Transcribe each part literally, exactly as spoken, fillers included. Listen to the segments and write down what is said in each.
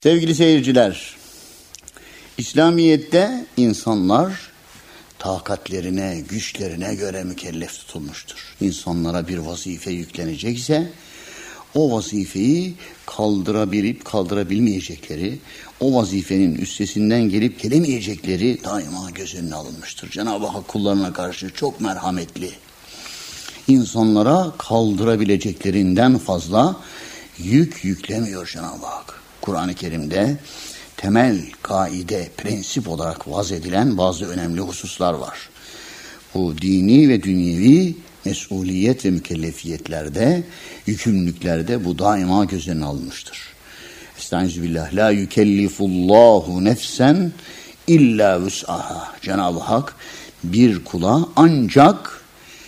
Sevgili seyirciler, İslamiyet'te insanlar takatlerine, güçlerine göre mükellef tutulmuştur. İnsanlara bir vazife yüklenecekse o vazifeyi kaldırabilip kaldırabilmeyecekleri, o vazifenin üstesinden gelip gelemeyecekleri daima göz önüne alınmıştır. Cenab-ı Hak kullarına karşı çok merhametli. İnsanlara kaldırabileceklerinden fazla yük yüklemiyor Cenab-ı Hak. Kur'an-ı Kerim'de temel kaide, prensip olarak vaz edilen bazı önemli hususlar var. Bu dini ve dünyevi mesuliyet ve mükellefiyetlerde, yükümlülüklerde bu daima göz önüne alınmıştır. Estağfirullah. La yükellifullahu nefsen illa vus'aha. Cenab-ı Hak bir kula ancak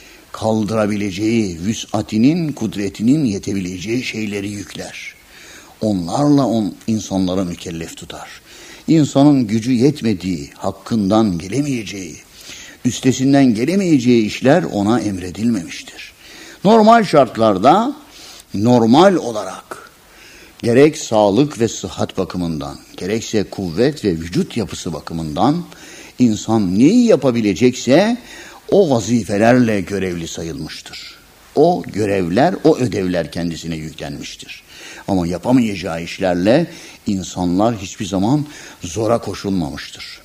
kaldırabileceği, vüs'atinin, kudretinin yetebileceği şeyleri yükler. Onlarla on insanlara mükellef tutar. İnsanın gücü yetmediği, hakkından gelemeyeceği, üstesinden gelemeyeceği işler ona emredilmemiştir. Normal şartlarda, normal olarak gerek sağlık ve sıhhat bakımından, gerekse kuvvet ve vücut yapısı bakımından insan neyi yapabilecekse o vazifelerle görevli sayılmıştır. O görevler, o ödevler kendisine yüklenmiştir. Ama yapamayacağı işlerle insanlar hiçbir zaman zora koşulmamıştır.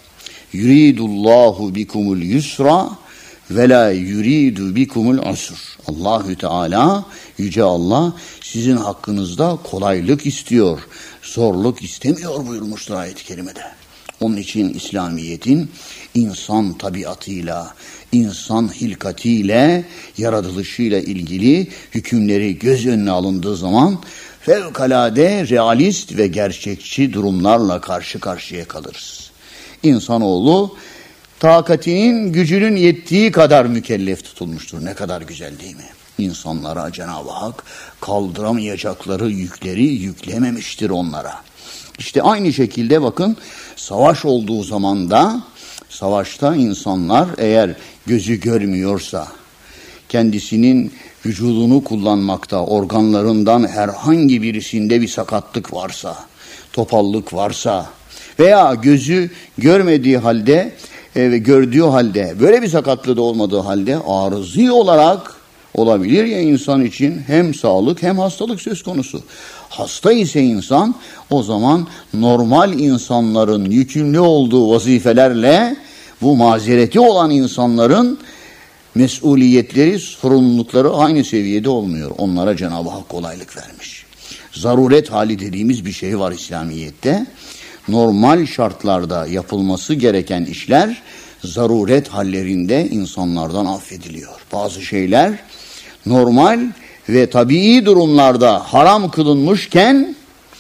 Yuridullahu bikumul yusra ve la yuridu bikumul usr. Allahü Teala, Yüce Allah sizin hakkınızda kolaylık istiyor, zorluk istemiyor buyurmuştur ayet-i kerimede. Onun için İslamiyet'in insan tabiatıyla, insan hilkatiyle, yaratılışıyla ilgili hükümleri göz önüne alındığı zaman fevkalade realist ve gerçekçi durumlarla karşı karşıya kalırız. İnsanoğlu takatinin, gücünün yettiği kadar mükellef tutulmuştur. Ne kadar güzel değil mi? İnsanlara Cenab-ı Hak kaldıramayacakları yükleri yüklememiştir onlara. İşte aynı şekilde bakın, savaş olduğu zaman da, savaşta insanlar eğer gözü görmüyorsa, kendisinin vücudunu kullanmakta, organlarından herhangi birisinde bir sakatlık varsa, topallık varsa veya gözü görmediği halde e, ve gördüğü halde, böyle bir sakatlığı da olmadığı halde arızi olarak olabilir ya insan için hem sağlık hem hastalık söz konusu. Hasta ise insan, o zaman normal insanların yükümlü olduğu vazifelerle bu mazereti olan insanların mesuliyetleri, sorumlulukları aynı seviyede olmuyor. Onlara Cenab-ı Hak kolaylık vermiş. Zaruret hali dediğimiz bir şey var İslamiyet'te. Normal şartlarda yapılması gereken işler zaruret hallerinde insanlardan affediliyor. Bazı şeyler normal ve tabii durumlarda haram kılınmışken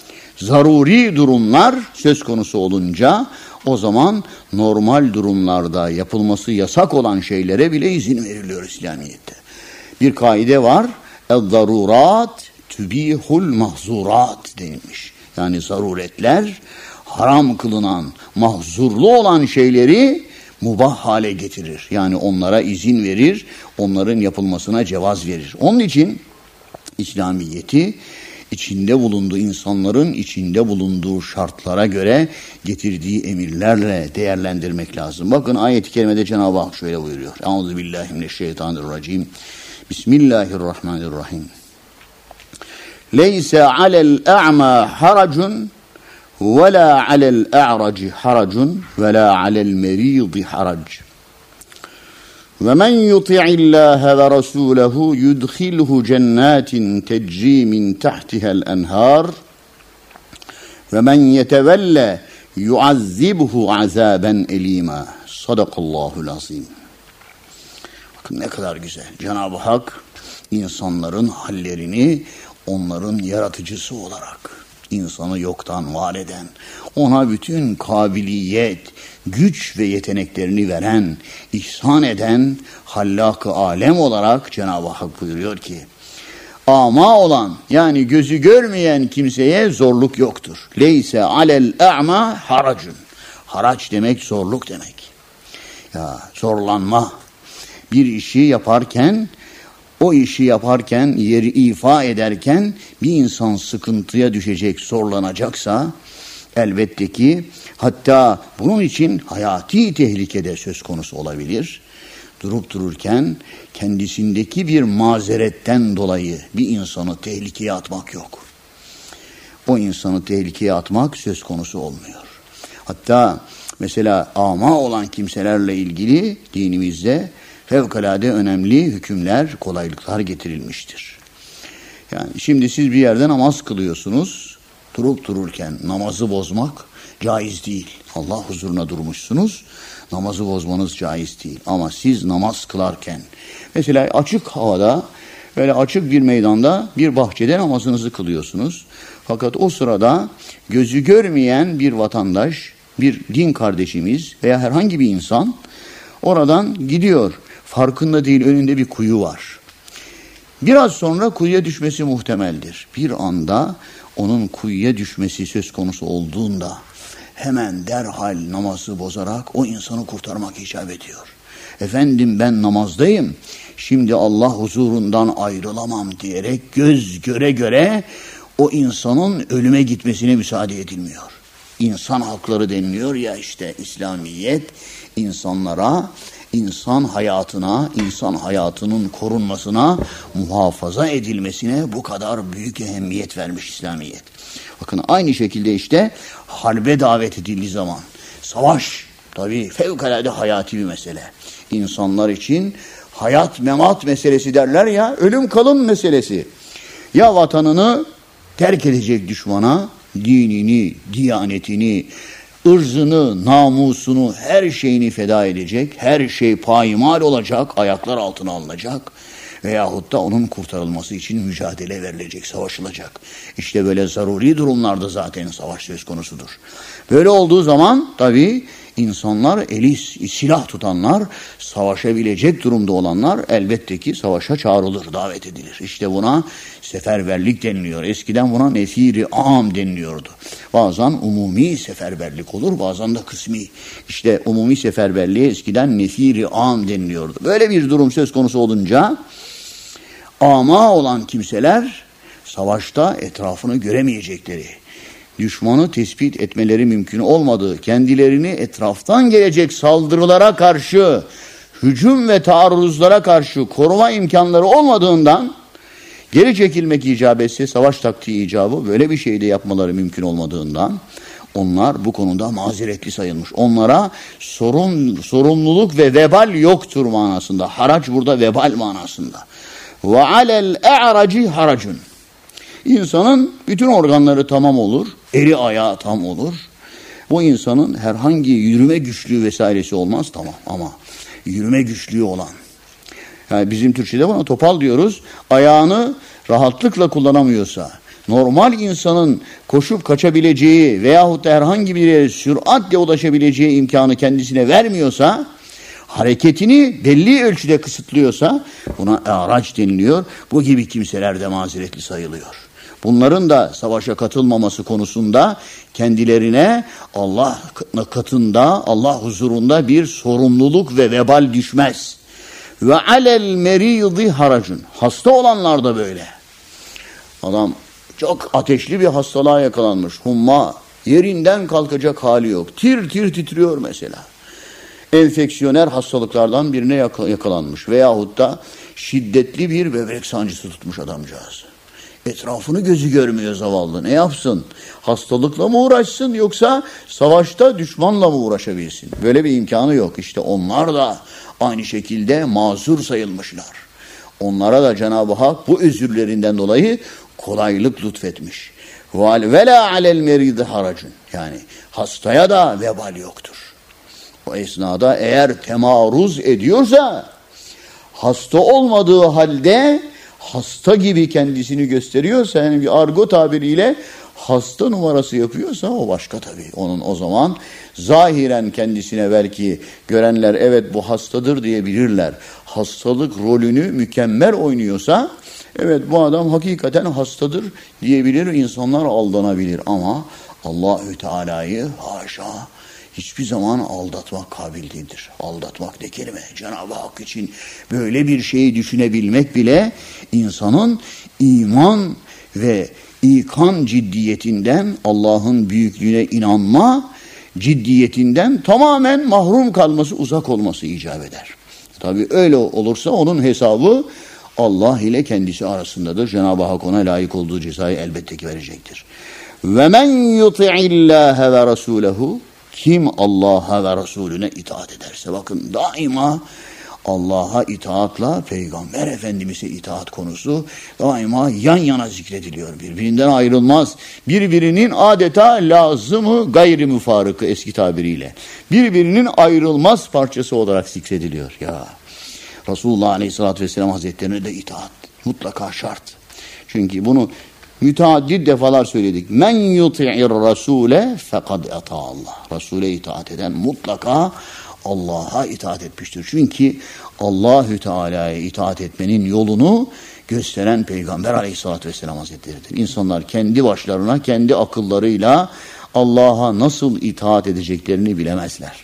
zaruri durumlar söz konusu olunca o zaman normal durumlarda yapılması yasak olan şeylere bile izin veriliyor İslamiyet'te. Bir kaide var. El-zarurat tübihul mahzurat denilmiş. Yani zaruretler haram kılınan, mahzurlu olan şeyleri mubah hale getirir. Yani onlara izin verir, onların yapılmasına cevaz verir. Onun için İslamiyet'i içinde bulunduğu insanların içinde bulunduğu şartlara göre getirdiği emirlerle değerlendirmek lazım. Bakın ayet-i kerimede Cenab-ı Hak şöyle buyuruyor. Euzubillahimineşşeytanirracim. Bismillahirrahmanirrahim. Leyse alel a'ma haracun ve la alel a'raci haracun ve la alel meridi harac. Ve men yuti'illâhe ve rasûlehu yudkhilhu cennetin tecrî min tahtihel enhâr ve men yetevelle yuazzibhu azâben elîmâ. Sadakallâhul azîm. Bakın ne kadar güzel. Cenab-ı Hak insanların hallerini onların yaratıcısı olarak, insanı yoktan var eden, ona bütün kabiliyet, güç ve yeteneklerini veren, ihsan eden hallak-ı alem olarak Cenab-ı Hak buyuruyor ki, ama olan yani gözü görmeyen kimseye zorluk yoktur. Leyse alel a'ma haracun. Haraç demek zorluk demek. Ya zorlanma. Bir işi yaparken, o işi yaparken, yeri ifa ederken bir insan sıkıntıya düşecek, zorlanacaksa, Elbette ki hatta bunun için hayati tehlikede söz konusu olabilir. Durup dururken kendisindeki bir mazeretten dolayı bir insanı tehlikeye atmak yok. O insanı tehlikeye atmak söz konusu olmuyor. Hatta mesela ama olan kimselerle ilgili dinimizde fevkalade önemli hükümler, kolaylıklar getirilmiştir. Yani şimdi siz bir yerde namaz kılıyorsunuz, durup dururken namazı bozmak caiz değil. Allah huzuruna durmuşsunuz, namazı bozmanız caiz değil. Ama siz namaz kılarken, mesela açık havada, böyle açık bir meydanda, bir bahçede namazınızı kılıyorsunuz. Fakat o sırada gözü görmeyen bir vatandaş, bir din kardeşimiz veya herhangi bir insan oradan gidiyor. Farkında değil, önünde bir kuyu var. Biraz sonra kuyuya düşmesi muhtemeldir. Bir anda onun kuyuya düşmesi söz konusu olduğunda hemen derhal namazı bozarak o insanı kurtarmak icap ediyor. Efendim ben namazdayım, şimdi Allah huzurundan ayrılamam diyerek göz göre göre o insanın ölüme gitmesine müsaade edilmiyor. İnsan hakları deniliyor ya, işte İslamiyet insanlara, insan hayatına, insan hayatının korunmasına, muhafaza edilmesine bu kadar büyük ehemmiyet vermiş İslamiyet. Bakın aynı şekilde işte harbe davet edildiği zaman, savaş tabii fevkalade hayati bir mesele. İnsanlar için hayat memat meselesi derler ya, ölüm kalım meselesi. Ya vatanını terk edecek düşmana, dinini, diyanetini, ırzını, namusunu, her şeyini feda edecek, her şey payimal olacak, ayaklar altına alınacak veyahut da onun kurtarılması için mücadele verilecek, savaşılacak. İşte böyle zaruri durumlarda zaten savaş söz konusudur. Böyle olduğu zaman tabii insanlar, eli silah tutanlar, savaşabilecek durumda olanlar elbette ki savaşa çağrılır, davet edilir. İşte buna seferberlik deniliyor. Eskiden buna nefiri am deniliyordu. Bazen umumi seferberlik olur, bazen de kısmi. İşte umumi seferberliğe eskiden nefiri am deniliyordu. Böyle bir durum söz konusu olunca ama olan kimseler savaşta etrafını göremeyecekleri, düşmanı tespit etmeleri mümkün olmadığı, kendilerini etraftan gelecek saldırılara karşı, hücum ve taarruzlara karşı koruma imkanları olmadığından, geri çekilmek icap etse savaş taktiği icabı, böyle bir şey de yapmaları mümkün olmadığından, onlar bu konuda mazeretli sayılmış. Onlara sorun, sorumluluk ve vebal yoktur manasında. Harac burada vebal manasında. Ve alel e'raci haracun. İnsanın bütün organları tamam olur, eli ayağı tam olur. Bu insanın herhangi yürüme güçlüğü vesairesi olmaz, tamam, ama yürüme güçlüğü olan, yani bizim Türkçe'de buna topal diyoruz, ayağını rahatlıkla kullanamıyorsa, normal insanın koşup kaçabileceği veyahut da herhangi bir yere süratle ulaşabileceği imkanı kendisine vermiyorsa, hareketini belli ölçüde kısıtlıyorsa buna araç deniliyor. Bu gibi kimseler de mazeretli sayılıyor. Bunların da savaşa katılmaması konusunda kendilerine Allah katında, Allah huzurunda bir sorumluluk ve vebal düşmez. Ve alel meridi haracun. Hasta olanlar da böyle. Adam çok ateşli bir hastalığa yakalanmış. Humma, yerinden kalkacak hali yok. Tir tir titriyor mesela. Enfeksiyoner hastalıklardan birine yakalanmış veyahut da şiddetli bir böbrek sancısı tutmuş adamcağız. Etrafını gözü görmüyor zavallı. Ne yapsın? Hastalıkla mı uğraşsın yoksa savaşta düşmanla mı uğraşabilsin? Böyle bir imkanı yok. İşte onlar da aynı şekilde mazur sayılmışlar. Onlara da Cenab-ı Hak bu özürlerinden dolayı kolaylık lütfetmiş. Ve la alel meridi haracun. Yani hastaya da vebal yoktur. O esnada eğer temaruz ediyorsa, hasta olmadığı halde hasta gibi kendisini gösteriyorsa, yani bir argo tabiriyle hasta numarası yapıyorsa o başka tabii. Onun o zaman zahiren kendisine belki görenler evet bu hastadır diyebilirler. Hastalık rolünü mükemmel oynuyorsa evet bu adam hakikaten hastadır diyebilir, insanlar aldanabilir ama Allahü Teala'yı haşa hiçbir zaman aldatmak kabil değildir. Aldatmak ne kelime? Cenab-ı Hak için böyle bir şeyi düşünebilmek bile insanın iman ve İkan ciddiyetinden, Allah'ın büyüklüğüne inanma ciddiyetinden tamamen mahrum kalması, uzak olması icap eder. Tabii öyle olursa onun hesabı Allah ile kendisi arasındadır. Cenab-ı Hak ona layık olduğu cezayı elbette ki verecektir. Ve men yuti'illâhe ve rasûlehu, kim Allah'a ve Resulüne itaat ederse, bakın daima Allah'a itaatla Peygamber Efendimiz'e itaat konusu daima yan yana zikrediliyor. Birbirinden ayrılmaz. Birbirinin adeta lazımı gayri müfarıkı eski tabiriyle. Birbirinin ayrılmaz parçası olarak zikrediliyor. Ya Resulullah Aleyhisselatü Vesselam Hazretlerine de itaat mutlaka şart. Çünkü bunu müteaddit defalar söyledik. Men yuti'ir rasule fekad ata Allah. Resul'e itaat eden mutlaka Allah'a itaat etmiştir. Çünkü Allahü Teala'ya itaat etmenin yolunu gösteren Peygamber Aleyhisselatü Vesselam Hazretleri'dir. İnsanlar kendi başlarına, kendi akıllarıyla Allah'a nasıl itaat edeceklerini bilemezler.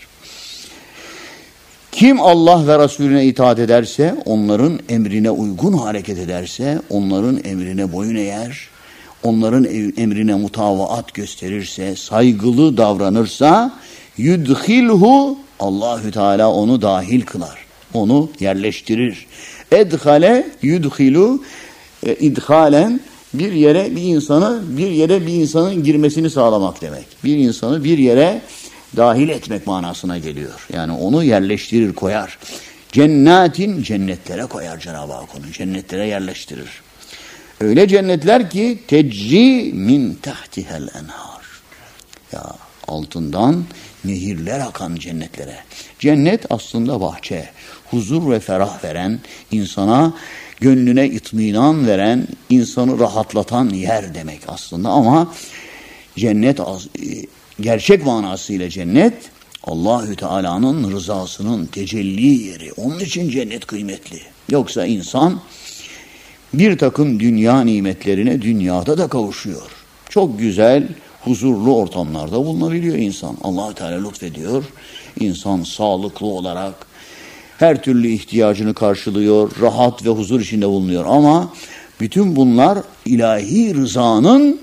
Kim Allah ve Resulüne itaat ederse, onların emrine uygun hareket ederse, onların emrine boyun eğer, onların emrine mutavaat gösterirse, saygılı davranırsa, yudhilhu, Allahü Teala onu dahil kılar, onu yerleştirir. Edhale yudhilu, e, idhalen bir yere bir insanı, bir yere bir insanın girmesini sağlamak demek. Bir insanı bir yere dahil etmek manasına geliyor. Yani onu yerleştirir, koyar. Cennetin, cennetlere koyar Cenab-ı Hak onu. Cennetlere yerleştirir. Öyle cennetler ki tecri min tahtihel enhar. Ya altından nehirler akan cennetlere. Cennet aslında bahçe. Huzur ve ferah veren, insana gönlüne itminan veren, insanı rahatlatan yer demek aslında. Ama cennet gerçek manasıyla cennet Allahü Teala'nın rızasının tecelli yeri. Onun için cennet kıymetli. Yoksa insan bir takım dünya nimetlerine dünyada da kavuşuyor. Çok güzel, huzurlu ortamlarda bulunabiliyor insan. Allah-u Teala lütfediyor. İnsan sağlıklı olarak her türlü ihtiyacını karşılıyor. Rahat ve huzur içinde bulunuyor. Ama bütün bunlar ilahi rızanın,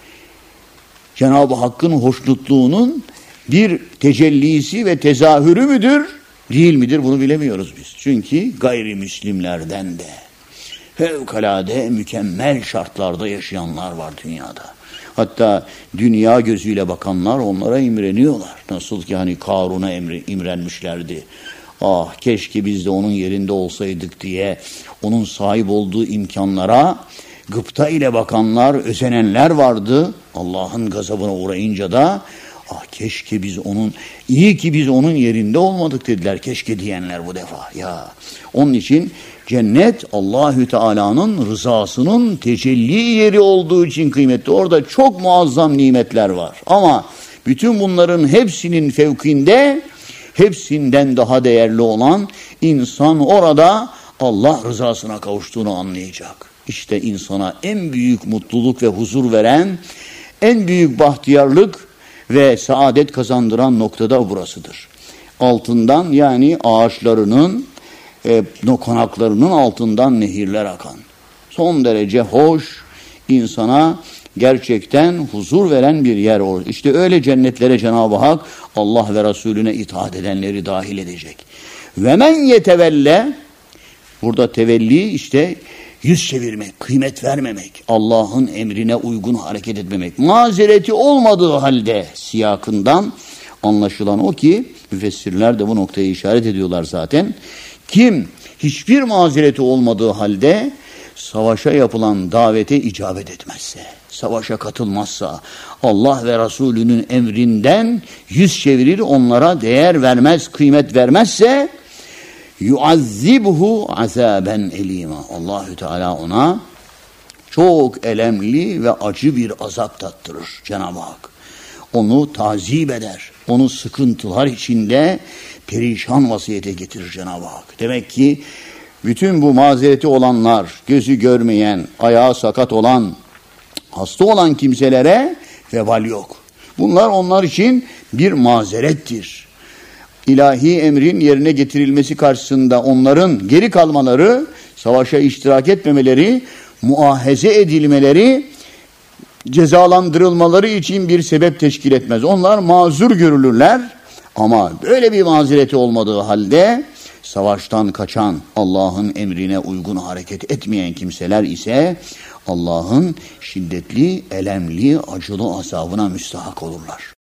Cenab-ı Hakk'ın hoşnutluğunun bir tecellisi ve tezahürü müdür, değil midir? Bunu bilemiyoruz biz. Çünkü gayrimüslimlerden de fevkalade mükemmel şartlarda yaşayanlar var dünyada. Hatta dünya gözüyle bakanlar onlara imreniyorlar. Nasıl ki hani Karun'a imrenmişlerdi. Ah keşke biz de onun yerinde olsaydık diye onun sahip olduğu imkanlara gıpta ile bakanlar, özenenler vardı. Allah'ın gazabına uğrayınca da ah keşke biz onun, iyi ki biz onun yerinde olmadık dediler. Keşke diyenler bu defa. Ya onun için cennet Allahü Teala'nın rızasının tecelli yeri olduğu için kıymetli. Orada çok muazzam nimetler var. Ama bütün bunların hepsinin fevkinde, hepsinden daha değerli olan insan orada Allah rızasına kavuştuğunu anlayacak. İşte insana en büyük mutluluk ve huzur veren, en büyük bahtiyarlık ve saadet kazandıran noktada burasıdır. Altından yani ağaçlarının, e, konaklarının altından nehirler akan. Son derece hoş, insana gerçekten huzur veren bir yer olur. İşte öyle cennetlere Cenab-ı Hak Allah ve Resulüne itaat edenleri dahil edecek. Ve men yetevelle, burada tevelli işte yüz çevirmek, kıymet vermemek, Allah'ın emrine uygun hareket etmemek, mazereti olmadığı halde siyakından anlaşılan o ki, müfessirler de bu noktayı işaret ediyorlar zaten. Kim hiçbir mazereti olmadığı halde savaşa yapılan davete icabet etmezse, savaşa katılmazsa, Allah ve Resulünün emrinden yüz çevirir, onlara değer vermez, kıymet vermezse, yuazzibhu azaben elima. Allahü Teala ona çok elemli ve acı bir azap tattırır Cenab-ı Hak. Onu tazip eder. Onu sıkıntılar içinde perişan vaziyete getirir Cenab-ı Hak. Demek ki bütün bu mazereti olanlar, gözü görmeyen, ayağı sakat olan, hasta olan kimselere vebal yok. Bunlar onlar için bir mazerettir. İlahi emrin yerine getirilmesi karşısında onların geri kalmaları, savaşa iştirak etmemeleri, muahaze edilmeleri cezalandırılmaları için bir sebep teşkil etmez. Onlar mazur görülürler ama böyle bir mazereti olmadığı halde savaştan kaçan, Allah'ın emrine uygun hareket etmeyen kimseler ise Allah'ın şiddetli, elemli, acılı azabına müstahak olurlar.